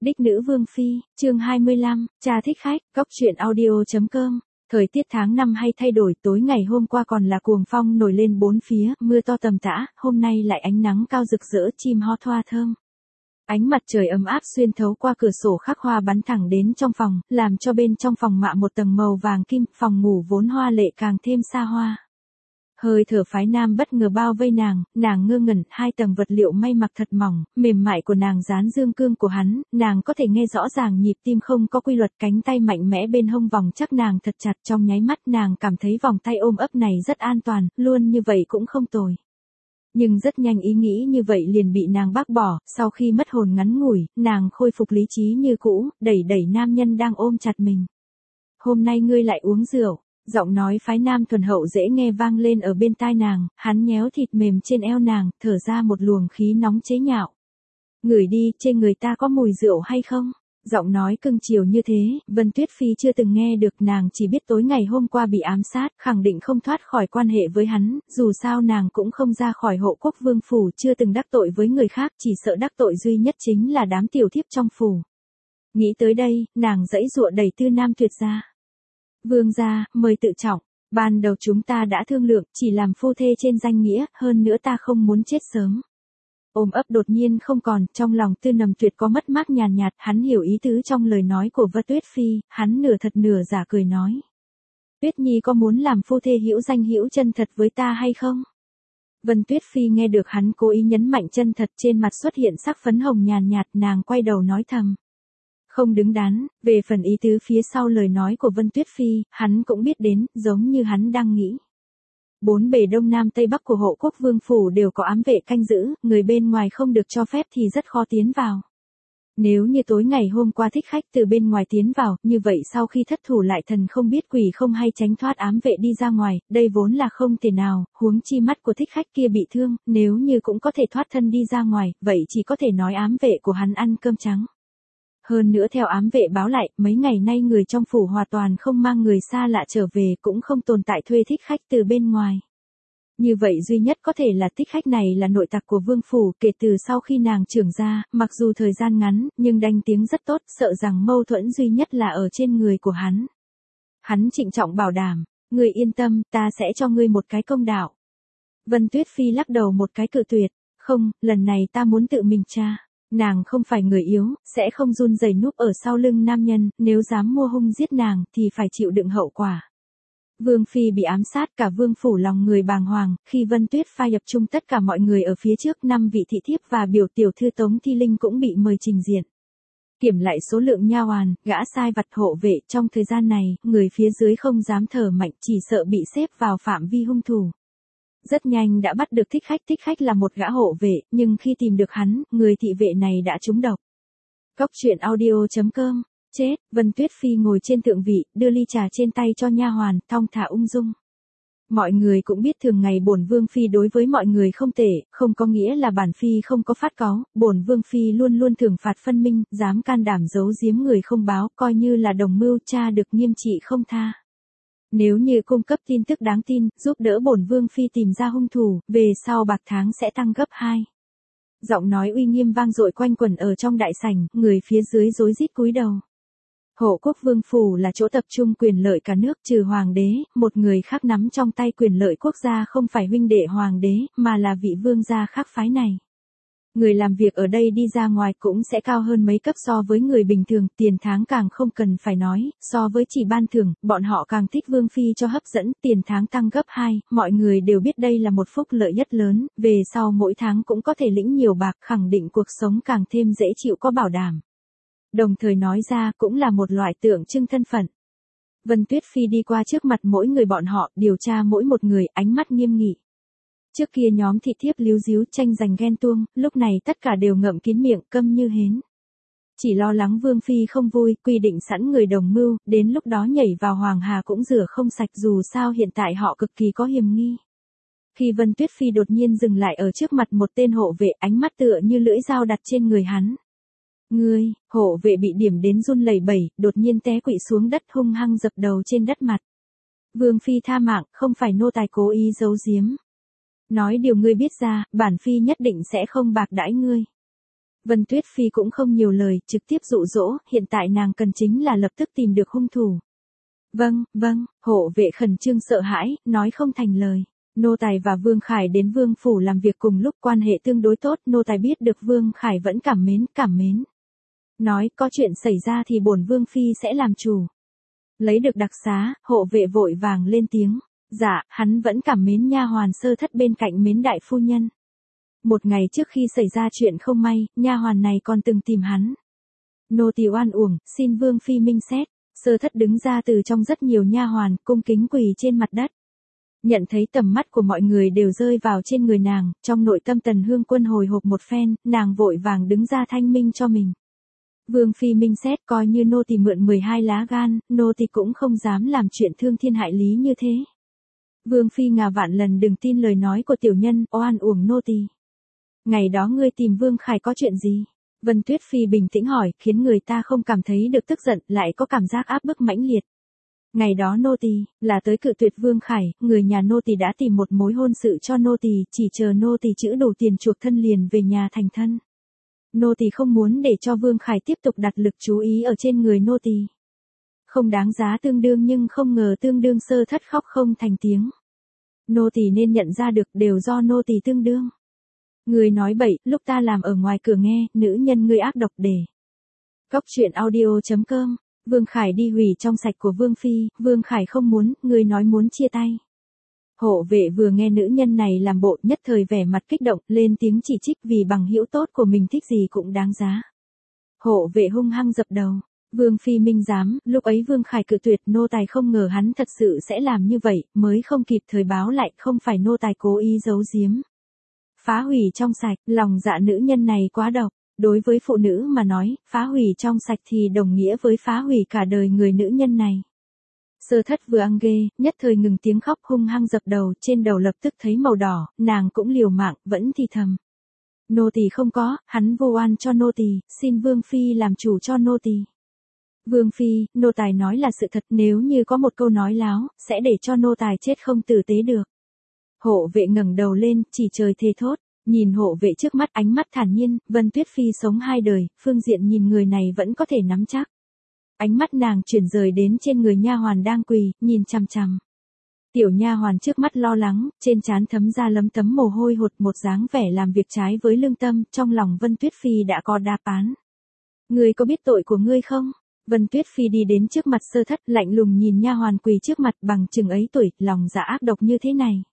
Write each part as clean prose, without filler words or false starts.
Đích nữ Vương Phi, chương 25, cha thích khách, góc truyện audio.com. Thời tiết tháng 5 hay thay đổi, tối ngày hôm qua còn là cuồng phong nổi lên bốn phía, mưa to tầm tã, hôm nay lại ánh nắng cao rực rỡ, chim hót hoa thơm. Ánh mặt trời ấm áp xuyên thấu qua cửa sổ khắc hoa bắn thẳng đến trong phòng, làm cho bên trong phòng mạ một tầng màu vàng kim, phòng ngủ vốn hoa lệ càng thêm xa hoa. Hơi thở phái nam bất ngờ bao vây nàng ngơ ngẩn, hai tầng vật liệu may mặc thật mỏng, mềm mại của nàng dán dương cương của hắn, nàng có thể nghe rõ ràng nhịp tim không có quy luật, cánh tay mạnh mẽ bên hông vòng chắc nàng thật chặt, trong nháy mắt nàng cảm thấy vòng tay ôm ấp này rất an toàn, luôn như vậy cũng không tồi. Nhưng rất nhanh ý nghĩ như vậy liền bị nàng bác bỏ, sau khi mất hồn ngắn ngủi, nàng khôi phục lý trí như cũ, đẩy nam nhân đang ôm chặt mình. Hôm nay ngươi lại uống rượu. Giọng nói phái nam thuần hậu dễ nghe vang lên ở bên tai nàng, hắn nhéo thịt mềm trên eo nàng, thở ra một luồng khí nóng chế nhạo. Ngửi đi, trên người ta có mùi rượu hay không? Giọng nói cưng chiều như thế, Vân Tuyết Phi chưa từng nghe được, nàng chỉ biết tối ngày hôm qua bị ám sát, khẳng định không thoát khỏi quan hệ với hắn, dù sao nàng cũng không ra khỏi hộ quốc vương phủ, chưa từng đắc tội với người khác, chỉ sợ đắc tội duy nhất chính là đám tiểu thiếp trong phủ. Nghĩ tới đây, nàng giãy giụa đẩy Tư Nam Tuyệt ra. Vương gia, mời tự trọng, ban đầu chúng ta đã thương lượng, chỉ làm phu thê trên danh nghĩa, hơn nữa ta không muốn chết sớm. Ôm ấp đột nhiên không còn, trong lòng Tư Nằm Tuyệt có mất mát nhàn nhạt, hắn hiểu ý tứ trong lời nói của Vân Tuyết Phi, hắn nửa thật nửa giả cười nói. Tuyết Nhi có muốn làm phu thê hữu danh hữu chân thật với ta hay không? Vân Tuyết Phi nghe được hắn cố ý nhấn mạnh chân thật, trên mặt xuất hiện sắc phấn hồng nhàn nhạt, nàng quay đầu nói thầm. Không đứng đắn, về phần ý tứ phía sau lời nói của Vân Tuyết Phi, hắn cũng biết đến, giống như hắn đang nghĩ. Bốn bề đông nam tây bắc của hộ quốc vương phủ đều có ám vệ canh giữ, người bên ngoài không được cho phép thì rất khó tiến vào. Nếu như tối ngày hôm qua thích khách từ bên ngoài tiến vào, như vậy sau khi thất thủ lại thần không biết quỷ không hay tránh thoát ám vệ đi ra ngoài, đây vốn là không thể nào, huống chi mắt của thích khách kia bị thương, nếu như cũng có thể thoát thân đi ra ngoài, vậy chỉ có thể nói ám vệ của hắn ăn cơm trắng. Hơn nữa theo ám vệ báo lại, mấy ngày nay người trong phủ hoàn toàn không mang người xa lạ trở về, cũng không tồn tại thuê thích khách từ bên ngoài. Như vậy duy nhất có thể là thích khách này là nội tặc của vương phủ, kể từ sau khi nàng trưởng ra, mặc dù thời gian ngắn, nhưng danh tiếng rất tốt, sợ rằng mâu thuẫn duy nhất là ở trên người của hắn. Hắn trịnh trọng bảo đảm, ngươi yên tâm, ta sẽ cho ngươi một cái công đạo. Vân Tuyết Phi lắc đầu một cái cự tuyệt, không, lần này ta muốn tự mình tra. Nàng không phải người yếu, sẽ không run rẩy núp ở sau lưng nam nhân, nếu dám mua hung giết nàng, thì phải chịu đựng hậu quả. Vương Phi bị ám sát, cả vương phủ lòng người bàng hoàng, khi Vân Tuyết Phi nhập chung tất cả mọi người ở phía trước, 5 vị thị thiếp và biểu tiểu thư Tống Thi Linh cũng bị mời trình diện. Kiểm lại số lượng nha hoàn, gã sai vặt hộ vệ, trong thời gian này, người phía dưới không dám thở mạnh, chỉ sợ bị xếp vào phạm vi hung thủ. Rất nhanh đã bắt được thích khách là một gã hộ vệ, nhưng khi tìm được hắn, người thị vệ này đã trúng độc. Góc truyện audio.com, chết, Vân Tuyết Phi ngồi trên thượng vị, đưa ly trà trên tay cho nha hoàn, thong thả ung dung. Mọi người cũng biết thường ngày bổn Vương Phi đối với mọi người không tệ, không có nghĩa là bản Phi không có phát cáu, bổn Vương Phi luôn luôn thưởng phạt phân minh, dám can đảm giấu giếm người không báo, coi như là đồng mưu, tra được nghiêm trị không tha. Nếu như cung cấp tin tức đáng tin, giúp đỡ bổn Vương Phi tìm ra hung thủ, về sau bạc tháng sẽ tăng gấp 2. Giọng nói uy nghiêm vang dội quanh quẩn ở trong đại sảnh, người phía dưới rối rít cúi đầu. Hộ quốc vương phủ là chỗ tập trung quyền lợi cả nước, trừ hoàng đế, một người khác nắm trong tay quyền lợi quốc gia không phải huynh đệ hoàng đế, mà là vị vương gia khác phái này. Người làm việc ở đây đi ra ngoài cũng sẽ cao hơn mấy cấp so với người bình thường, tiền tháng càng không cần phải nói, so với chỉ ban thưởng, bọn họ càng thích Vương Phi cho hấp dẫn, tiền tháng tăng gấp 2, mọi người đều biết đây là một phúc lợi rất lớn, về sau mỗi tháng cũng có thể lĩnh nhiều bạc, khẳng định cuộc sống càng thêm dễ chịu có bảo đảm. Đồng thời nói ra cũng là một loại tượng trưng thân phận. Vân Tuyết Phi đi qua trước mặt mỗi người bọn họ, điều tra mỗi một người, ánh mắt nghiêm nghị. Trước kia nhóm thị thiếp líu díu tranh giành ghen tuông, lúc này tất cả đều ngậm kín miệng, câm như hến. Chỉ lo lắng Vương Phi không vui, quy định sẵn người đồng mưu, đến lúc đó nhảy vào Hoàng Hà cũng rửa không sạch, dù sao hiện tại họ cực kỳ có hiểm nghi. Khi Vân Tuyết Phi đột nhiên dừng lại ở trước mặt một tên hộ vệ, ánh mắt tựa như lưỡi dao đặt trên người hắn. Ngươi, hộ vệ bị điểm đến run lẩy bẩy, đột nhiên té quỵ xuống đất hung hăng dập đầu trên đất mặt. Vương Phi tha mạng, không phải nô tài cố ý giấu giếm. Nói điều ngươi biết ra, bản Phi nhất định sẽ không bạc đãi ngươi. Vân Tuyết Phi cũng không nhiều lời, trực tiếp dụ dỗ, hiện tại nàng cần chính là lập tức tìm được hung thủ. Vâng, hộ vệ khẩn trương sợ hãi, nói không thành lời. Nô tài và Vương Khải đến Vương phủ làm việc cùng lúc, quan hệ tương đối tốt, nô tài biết được Vương Khải vẫn cảm mến. Nói có chuyện xảy ra thì bổn Vương Phi sẽ làm chủ. Lấy được đặc xá, hộ vệ vội vàng lên tiếng. Dạ, hắn vẫn cảm mến nha hoàn Sơ Thất bên cạnh mến đại phu nhân. Một ngày trước khi xảy ra chuyện không may, nha hoàn này còn từng tìm hắn. Nô tỳ oan uổng, xin Vương Phi minh xét. Sơ Thất đứng ra từ trong rất nhiều nha hoàn, cung kính quỳ trên mặt đất. Nhận thấy tầm mắt của mọi người đều rơi vào trên người nàng, trong nội tâm Tần Hương Quân hồi hộp một phen, nàng vội vàng đứng ra thanh minh cho mình. Vương Phi minh xét, coi như nô tỳ mượn 12 lá gan, nô tỳ cũng không dám làm chuyện thương thiên hại lý như thế. Vương Phi ngà vạn lần đừng tin lời nói của tiểu nhân, oan uổng nô tỳ. Ngày đó ngươi tìm Vương Khải có chuyện gì? Vân Tuyết Phi bình tĩnh hỏi, khiến người ta không cảm thấy được tức giận, lại có cảm giác áp bức mãnh liệt. Ngày đó nô tỳ là tới cự tuyệt Vương Khải, người nhà nô tỳ đã tìm một mối hôn sự cho nô tỳ, chỉ chờ nô tỳ chữ đủ tiền chuộc thân liền về nhà thành thân. Nô tỳ không muốn để cho Vương Khải tiếp tục đặt lực chú ý ở trên người nô tỳ. Không đáng giá tương đương nhưng không ngờ tương đương Sơ Thất khóc không thành tiếng. Nô tỳ nên nhận ra được đều do nô tỳ tương đương. Người nói bậy, lúc ta làm ở ngoài cửa nghe, nữ nhân ngươi ác độc để. Cóc truyện audio.com. Vương Khải đi hủy trong sạch của Vương Phi, Vương Khải không muốn, người nói muốn chia tay. Hộ vệ vừa nghe nữ nhân này làm bộ, nhất thời vẻ mặt kích động, lên tiếng chỉ trích vì bằng hữu tốt của mình thích gì cũng đáng giá. Hộ vệ hung hăng dập đầu. Vương Phi minh giám, lúc ấy Vương Khải cự tuyệt, nô tài không ngờ hắn thật sự sẽ làm như vậy, mới không kịp thời báo lại, không phải nô tài cố ý giấu giếm. Phá hủy trong sạch, lòng dạ nữ nhân này quá độc. Đối với phụ nữ mà nói, phá hủy trong sạch thì đồng nghĩa với phá hủy cả đời người nữ nhân này. Sơ Thất vừa ăn ghê, nhất thời ngừng tiếng khóc hung hăng dập đầu, trên đầu lập tức thấy màu đỏ, nàng cũng liều mạng, vẫn thì thầm. Nô tỳ không có, hắn vô oan cho nô tỳ, xin Vương Phi làm chủ cho nô tỳ. Vương Phi, nô tài nói là sự thật, nếu như có một câu nói láo, sẽ để cho nô tài chết không tử tế được. Hộ vệ ngẩng đầu lên, chỉ trời thề thốt. Nhìn hộ vệ trước mắt ánh mắt thản nhiên, Vân Tuyết Phi sống hai đời, phương diện nhìn người này vẫn có thể nắm chắc. Ánh mắt nàng chuyển rời đến trên người nha hoàn đang quỳ, nhìn chằm chằm. Tiểu nha hoàn trước mắt lo lắng, trên trán thấm ra lấm tấm mồ hôi hột, một dáng vẻ làm việc trái với lương tâm, trong lòng Vân Tuyết Phi đã có đáp án. Ngươi có biết tội của ngươi không? Vân Tuyết Phi đi đến trước mặt Sơ Thất, lạnh lùng nhìn nha hoàn quỳ trước mặt, bằng chừng ấy tuổi, lòng dạ ác độc như thế này.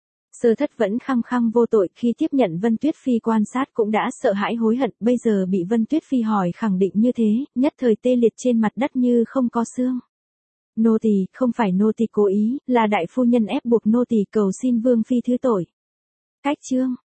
Sơ Thất vẫn khăng khăng vô tội, khi tiếp nhận Vân Tuyết Phi quan sát cũng đã sợ hãi hối hận, bây giờ bị Vân Tuyết Phi hỏi khẳng định như thế, nhất thời tê liệt trên mặt đất như không có xương. Nô tỳ, không phải nô tỳ cố ý, là đại phu nhân ép buộc nô tỳ, cầu xin Vương Phi thứ tội. Cách chương